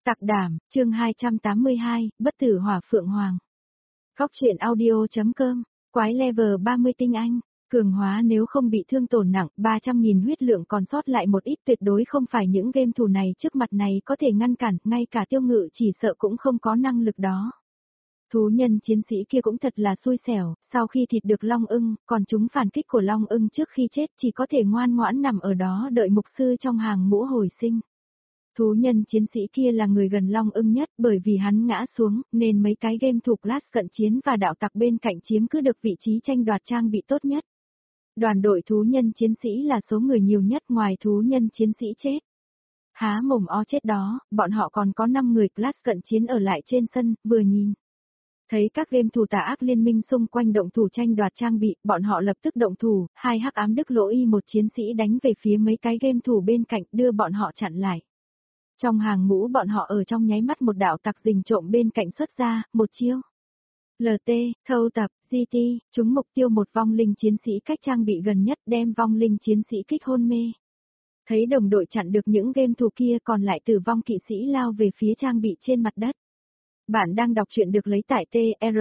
Tặc đảm, chương 282, bất tử hỏa phượng hoàng. Góc truyện audio.com, quái level 30 tinh anh, cường hóa nếu không bị thương tổn nặng, 300.000 huyết lượng còn sót lại một ít, tuyệt đối không phải những game thủ này trước mặt này có thể ngăn cản, ngay cả Tiêu Ngự chỉ sợ cũng không có năng lực đó. Thú nhân chiến sĩ kia cũng thật là xui xẻo, sau khi thịt được Long Ưng, còn chúng phản kích của Long Ưng trước khi chết chỉ có thể ngoan ngoãn nằm ở đó đợi mục sư trong hàng ngũ hồi sinh. Thú nhân chiến sĩ kia là người gần Long Ưng nhất, bởi vì hắn ngã xuống, nên mấy cái game thủ class cận chiến và đạo tặc bên cạnh chiếm cứ được vị trí tranh đoạt trang bị tốt nhất. Đoàn đội thú nhân chiến sĩ là số người nhiều nhất ngoài thú nhân chiến sĩ chết. Há mồm o chết đó, bọn họ còn có 5 người class cận chiến ở lại trên sân, vừa nhìn. Thấy các game thủ tà ác liên minh xung quanh động thủ tranh đoạt trang bị, bọn họ lập tức động thủ, hai hắc ám đức lỗ y một chiến sĩ đánh về phía mấy cái game thủ bên cạnh đưa bọn họ chặn lại. Trong hàng ngũ bọn họ ở trong nháy mắt một đạo tặc rình trộm bên cạnh xuất ra, một chiêu. LT, thâu tập, GT, trúng mục tiêu một vong linh chiến sĩ cách trang bị gần nhất đem vong linh chiến sĩ kích hôn mê. Thấy đồng đội chặn được những game thủ kia còn lại tử vong kỵ sĩ lao về phía trang bị trên mặt đất. Bạn đang đọc truyện được lấy tại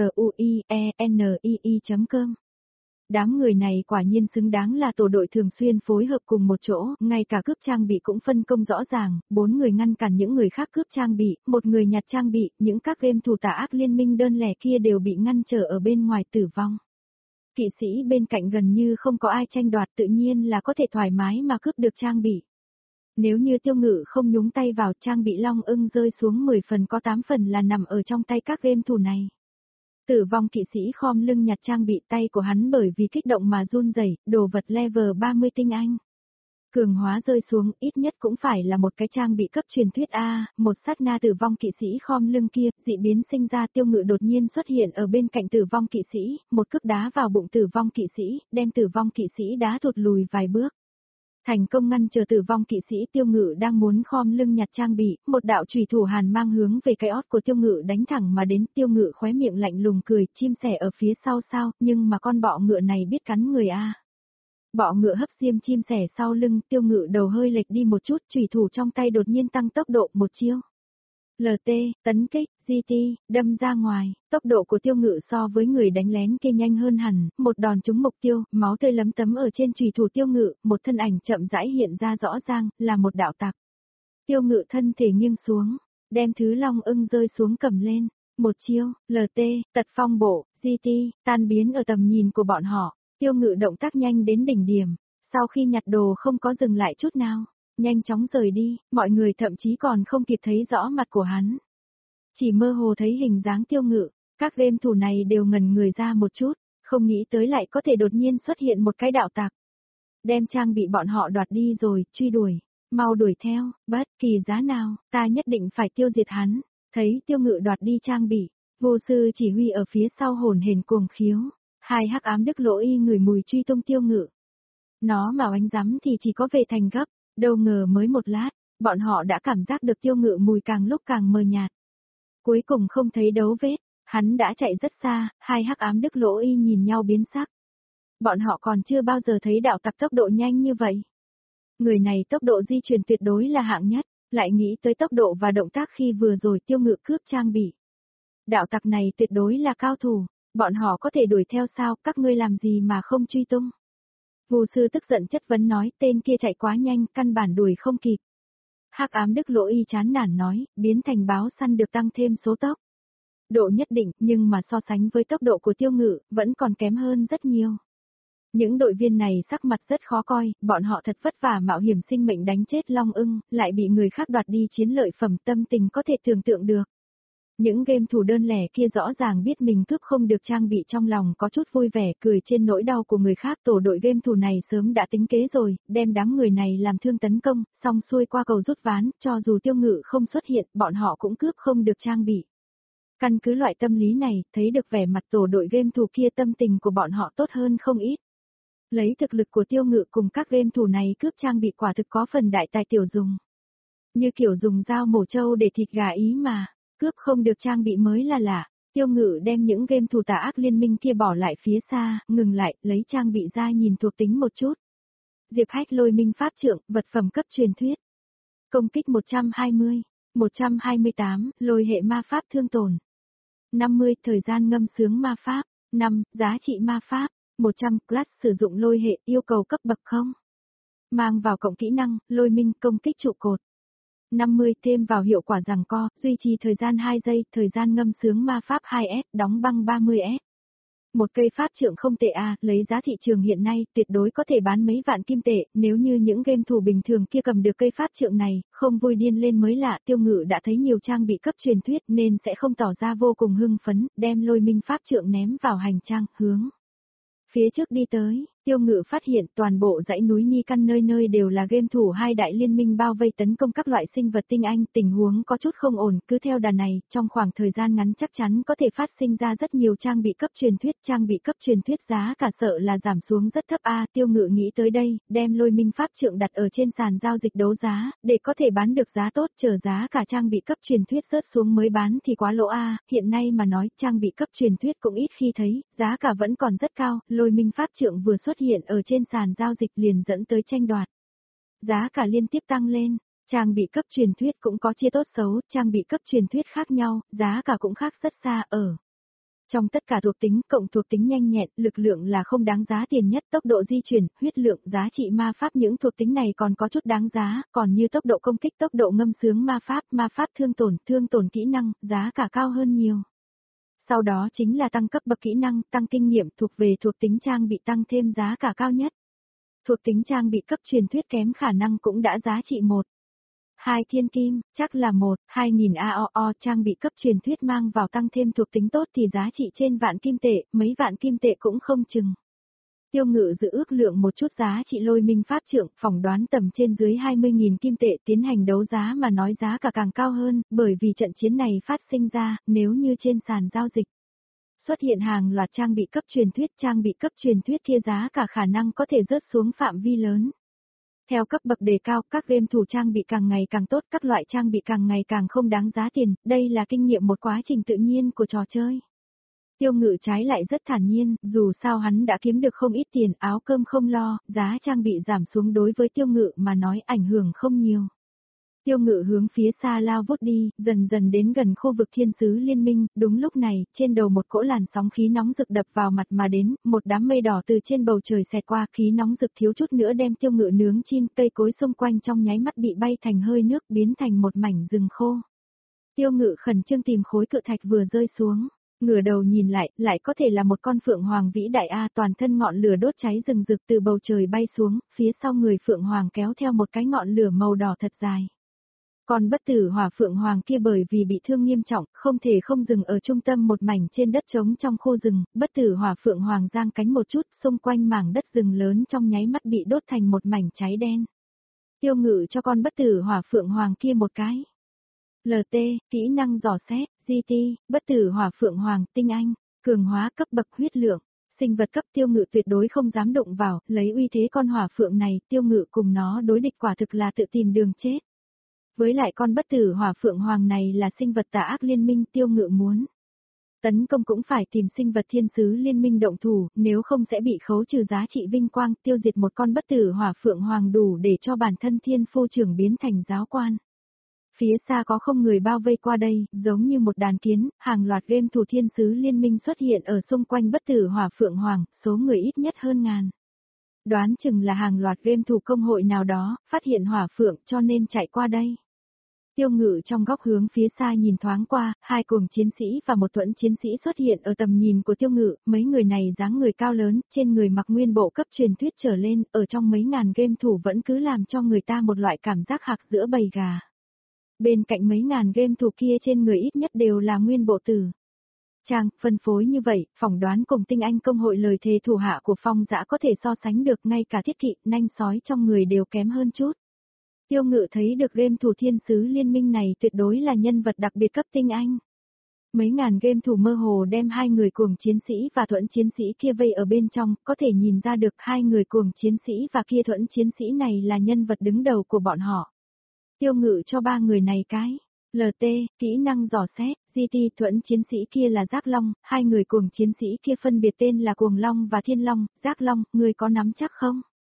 truienii.com. Đám người này quả nhiên xứng đáng là tổ đội thường xuyên phối hợp cùng một chỗ, ngay cả cướp trang bị cũng phân công rõ ràng, 4 người ngăn cản những người khác cướp trang bị, 1 người nhặt trang bị, những các game thủ tà ác liên minh đơn lẻ kia đều bị ngăn trở ở bên ngoài tử vong. Kỵ sĩ bên cạnh gần như không có ai tranh đoạt, tự nhiên là có thể thoải mái mà cướp được trang bị. Nếu như Tiêu Ngự không nhúng tay vào, trang bị Long Ưng rơi xuống 10 phần có 8 phần là nằm ở trong tay các game thủ này. Tử vong kỵ sĩ khom lưng nhặt trang bị, tay của hắn bởi vì kích động mà run rẩy, đồ vật level 30 tinh anh. Cường hóa rơi xuống, ít nhất cũng phải là một cái trang bị cấp truyền thuyết A, một sát na tử vong kỵ sĩ khom lưng kia, dị biến sinh ra. Tiêu Ngự đột nhiên xuất hiện ở bên cạnh tử vong kỵ sĩ, một cước đá vào bụng tử vong kỵ sĩ, đem tử vong kỵ sĩ đá thụt lùi vài bước. Thành công ngăn chờ tử vong kỵ sĩ. Tiêu Ngự đang muốn khom lưng nhặt trang bị, một đạo chùy thủ hàn mang hướng về cái ót của Tiêu Ngự đánh thẳng mà đến. Tiêu Ngự khóe miệng lạnh lùng cười, chim sẻ ở phía sau sao, nhưng mà con bọ ngựa này biết cắn người a. Bọ ngựa hấp diêm chim sẻ sau lưng, Tiêu Ngự đầu hơi lệch đi một chút, chùy thủ trong tay đột nhiên tăng tốc độ, một chiêu. LT, tấn kích, GT, đâm ra ngoài, tốc độ của Tiêu Ngự so với người đánh lén kia nhanh hơn hẳn, một đòn trúng mục tiêu, máu tươi lấm tấm ở trên chùy thủ Tiêu Ngự, một thân ảnh chậm rãi hiện ra rõ ràng, là một đạo tặc. Tiêu Ngự thân thể nghiêng xuống, đem thứ Long Ưng rơi xuống cầm lên, một chiêu, LT, tật phong bộ, GT, tan biến ở tầm nhìn của bọn họ. Tiêu Ngự động tác nhanh đến đỉnh điểm, sau khi nhặt đồ không có dừng lại chút nào. Nhanh chóng rời đi, mọi người thậm chí còn không kịp thấy rõ mặt của hắn. Chỉ mơ hồ thấy hình dáng Tiêu Ngự, các game thủ này đều ngẩn người ra một chút, không nghĩ tới lại có thể đột nhiên xuất hiện một cái đạo tặc. Đem trang bị bọn họ đoạt đi rồi, truy đuổi, mau đuổi theo, bất kỳ giá nào, ta nhất định phải tiêu diệt hắn. Thấy Tiêu Ngự đoạt đi trang bị, vô sư chỉ huy ở phía sau hồn hển cuồng khiếu, hai hắc ám đức lỗ y người mùi truy tung Tiêu Ngự. Nó mà oánh rắm thì chỉ có về thành gấp. Đâu ngờ mới một lát, bọn họ đã cảm giác được Tiêu Ngự mùi càng lúc càng mờ nhạt. Cuối cùng không thấy dấu vết, hắn đã chạy rất xa, hai hắc ám đức lỗ y nhìn nhau biến sắc. Bọn họ còn chưa bao giờ thấy đạo tặc tốc độ nhanh như vậy. Người này tốc độ di chuyển tuyệt đối là hạng nhất, lại nghĩ tới tốc độ và động tác khi vừa rồi Tiêu Ngự cướp trang bị. Đạo tặc này tuyệt đối là cao thủ, bọn họ có thể đuổi theo sao, các ngươi làm gì mà không truy tung. Vô sư tức giận chất vấn nói, tên kia chạy quá nhanh, căn bản đuổi không kịp. Hắc ám đức lỗ y chán nản nói, biến thành báo săn được tăng thêm số tốc. Độ nhất định, nhưng mà so sánh với tốc độ của Tiêu Ngự, vẫn còn kém hơn rất nhiều. Những đội viên này sắc mặt rất khó coi, bọn họ thật vất vả mạo hiểm sinh mệnh đánh chết Long Ưng, lại bị người khác đoạt đi chiến lợi phẩm, tâm tình có thể tưởng tượng được. Những game thủ đơn lẻ kia rõ ràng biết mình cướp không được trang bị, trong lòng có chút vui vẻ, cười trên nỗi đau của người khác. Tổ đội game thủ này sớm đã tính kế rồi, đem đám người này làm thương tấn công, xong xuôi qua cầu rút ván, cho dù Tiêu Ngự không xuất hiện, bọn họ cũng cướp không được trang bị. Căn cứ loại tâm lý này, thấy được vẻ mặt tổ đội game thủ kia, tâm tình của bọn họ tốt hơn không ít. Lấy thực lực của Tiêu Ngự cùng các game thủ này cướp trang bị quả thực có phần đại tài tiểu dùng. Như kiểu dùng dao mổ trâu để thịt gà ý mà. Cướp không được trang bị mới là lạ. Tiêu Ngự đem những game thủ tà ác liên minh kia bỏ lại phía xa, ngừng lại, lấy trang bị ra nhìn thuộc tính một chút. Diệp Hách Lôi Minh pháp trượng, vật phẩm cấp truyền thuyết. Công kích 120, 128, lôi hệ ma pháp thương tổn. 50, thời gian ngâm sướng ma pháp. 5, giá trị ma pháp. 100, class sử dụng lôi hệ, yêu cầu cấp bậc không. Mang vào cộng kỹ năng, lôi minh, công kích trụ cột. 50, thêm vào hiệu quả giằng co, duy trì thời gian 2 giây, thời gian ngâm sướng ma pháp 2S, đóng băng 30S. Một cây pháp trượng không tệ à, lấy giá thị trường hiện nay, tuyệt đối có thể bán mấy vạn kim tệ, nếu như những game thủ bình thường kia cầm được cây pháp trượng này, không vui điên lên mới lạ. Tiêu Ngự đã thấy nhiều trang bị cấp truyền thuyết nên sẽ không tỏ ra vô cùng hưng phấn, đem lôi minh pháp trượng ném vào hành trang, hướng phía trước đi tới. Tiêu Ngự phát hiện toàn bộ dãy núi Nhi Căn nơi nơi đều là game thủ hai đại liên minh bao vây tấn công các loại sinh vật tinh anh, tình huống có chút không ổn, cứ theo đà này, trong khoảng thời gian ngắn chắc chắn có thể phát sinh ra rất nhiều trang bị cấp truyền thuyết, trang bị cấp truyền thuyết giá cả sợ là giảm xuống rất thấp a. Tiêu Ngự nghĩ tới đây, đem lôi minh pháp trượng đặt ở trên sàn giao dịch đấu giá, để có thể bán được giá tốt, chờ giá cả trang bị cấp truyền thuyết rớt xuống mới bán thì quá lỗ a. Hiện nay mà nói, trang bị cấp truyền thuyết cũng ít khi thấy, giá cả vẫn còn rất cao, lôi minh pháp trượng vừa xuất hiện ở trên sàn giao dịch liền dẫn tới tranh đoạt. Giá cả liên tiếp tăng lên, trang bị cấp truyền thuyết cũng có chia tốt xấu, trang bị cấp truyền thuyết khác nhau, giá cả cũng khác rất xa ở. Trong tất cả thuộc tính, cộng thuộc tính nhanh nhẹn, lực lượng là không đáng giá tiền nhất, tốc độ di chuyển, huyết lượng, giá trị ma pháp những thuộc tính này còn có chút đáng giá, còn như tốc độ công kích, tốc độ ngâm sướng ma pháp thương tổn kỹ năng, giá cả cao hơn nhiều. Sau đó chính là tăng cấp bậc kỹ năng, tăng kinh nghiệm thuộc về thuộc tính trang bị tăng thêm giá cả cao nhất. Thuộc tính trang bị cấp truyền thuyết kém khả năng cũng đã giá trị 2 thiên kim, chắc là 2.000 AOO trang bị cấp truyền thuyết mang vào tăng thêm thuộc tính tốt thì giá trị trên vạn kim tệ, mấy vạn kim tệ cũng không chừng. Tiêu Ngự dự ước lượng một chút giá trị lôi minh pháp trượng, phỏng đoán tầm trên dưới 20.000 kim tệ tiến hành đấu giá mà nói giá cả càng cao hơn, bởi vì trận chiến này phát sinh ra, nếu như trên sàn giao dịch xuất hiện hàng loạt trang bị cấp truyền thuyết kia giá cả khả năng có thể rớt xuống phạm vi lớn. Theo cấp bậc đề cao, các game thủ trang bị càng ngày càng tốt, các loại trang bị càng ngày càng không đáng giá tiền, đây là kinh nghiệm một quá trình tự nhiên của trò chơi. Tiêu Ngự trái lại rất thản nhiên, dù sao hắn đã kiếm được không ít tiền, áo cơm không lo, giá trang bị giảm xuống đối với Tiêu Ngự mà nói ảnh hưởng không nhiều. Tiêu Ngự hướng phía xa lao vút đi, dần dần đến gần khu vực thiên sứ liên minh, đúng lúc này, trên đầu một cỗ làn sóng khí nóng rực đập vào mặt mà đến, một đám mây đỏ từ trên bầu trời xẹt qua, khí nóng rực thiếu chút nữa đem Tiêu Ngự nướng chin, cây cối xung quanh trong nháy mắt bị bay thành hơi nước biến thành một mảnh rừng khô. Tiêu Ngự khẩn trương tìm khối cự thạch vừa rơi xuống. Ngửa đầu nhìn lại có thể là một con phượng hoàng vĩ đại a, toàn thân ngọn lửa đốt cháy rừng rực từ bầu trời bay xuống, phía sau người phượng hoàng kéo theo một cái ngọn lửa màu đỏ thật dài. Còn bất tử hỏa phượng hoàng kia bởi vì bị thương nghiêm trọng, không thể không dừng ở trung tâm một mảnh trên đất trống trong khu rừng, bất tử hỏa phượng hoàng giang cánh một chút, xung quanh mảng đất rừng lớn trong nháy mắt bị đốt thành một mảnh cháy đen. Tiêu Ngự cho con bất tử hỏa phượng hoàng kia một cái. LT, kỹ năng dò xét, GT, bất tử hỏa phượng hoàng, tinh anh, cường hóa cấp bậc huyết lượng, sinh vật cấp. Tiêu Ngự tuyệt đối không dám đụng vào, lấy uy thế con hỏa phượng này, Tiêu Ngự cùng nó đối địch quả thực là tự tìm đường chết. Với lại con bất tử hỏa phượng hoàng này là sinh vật tà ác liên minh, Tiêu Ngự muốn tấn công cũng phải tìm sinh vật thiên sứ liên minh động thủ, nếu không sẽ bị khấu trừ giá trị vinh quang. Tiêu diệt một con bất tử hỏa phượng hoàng đủ để cho bản thân thiên phu trưởng biến thành giáo quan. Phía xa có không người bao vây qua đây, giống như một đàn kiến, hàng loạt game thủ thiên sứ liên minh xuất hiện ở xung quanh bất tử hỏa phượng hoàng, số người ít nhất hơn ngàn. Đoán chừng là hàng loạt game thủ công hội nào đó, phát hiện hỏa phượng cho nên chạy qua đây. Tiêu Ngự trong góc hướng phía xa nhìn thoáng qua, hai cuồng chiến sĩ và một thuẫn chiến sĩ xuất hiện ở tầm nhìn của Tiêu Ngự, mấy người này dáng người cao lớn, trên người mặc nguyên bộ cấp truyền thuyết trở lên, ở trong mấy ngàn game thủ vẫn cứ làm cho người ta một loại cảm giác hạc giữa bầy gà. Bên cạnh mấy ngàn game thủ kia trên người ít nhất đều là nguyên bộ tử. Trang, phân phối như vậy, phỏng đoán cùng tinh anh công hội lời thề thủ hạ của Phong Dã có thể so sánh được, ngay cả thiết kỵ, nanh sói trong người đều kém hơn chút. Tiêu Ngự thấy được game thủ thiên sứ liên minh này tuyệt đối là nhân vật đặc biệt cấp tinh anh. Mấy ngàn game thủ mơ hồ đem hai người cuồng chiến sĩ và thuẫn chiến sĩ kia vây ở bên trong, có thể nhìn ra được hai người cuồng chiến sĩ và kia thuẫn chiến sĩ này là nhân vật đứng đầu của bọn họ. Tiêu Ngự cho ba người này cái LT, kỹ năng dò xét, GT, thuẫn chiến sĩ kia là Giác Long, hai người cuồng chiến sĩ kia phân biệt tên là Cuồng Long và Thiên Long. Giác Long, người có nắm chắc không?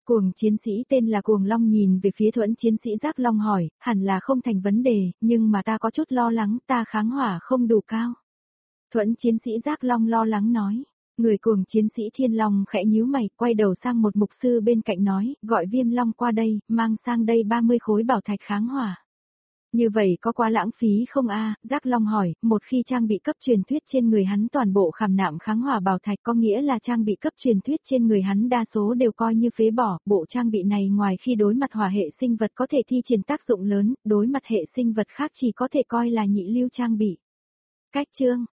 Cuồng chiến sĩ tên là Cuồng Long nhìn về phía Thuẫn chiến sĩ Giác Long hỏi, hẳn là không thành vấn đề, nhưng mà ta có chút lo lắng, ta kháng hỏa không đủ cao. Thuẫn chiến sĩ Giác Long lo lắng nói. Người cuồng chiến sĩ Thiên Long khẽ nhíu mày, quay đầu sang một mục sư bên cạnh nói, gọi Viêm Long qua đây, mang sang đây 30 khối bảo thạch kháng hỏa. Như vậy có quá lãng phí không a? Giác Long hỏi, một khi trang bị cấp truyền thuyết trên người hắn toàn bộ khảm nạm kháng hỏa bảo thạch có nghĩa là trang bị cấp truyền thuyết trên người hắn đa số đều coi như phế bỏ, bộ trang bị này ngoài khi đối mặt hỏa hệ sinh vật có thể thi triển tác dụng lớn, đối mặt hệ sinh vật khác chỉ có thể coi là nhị lưu trang bị. Cách chương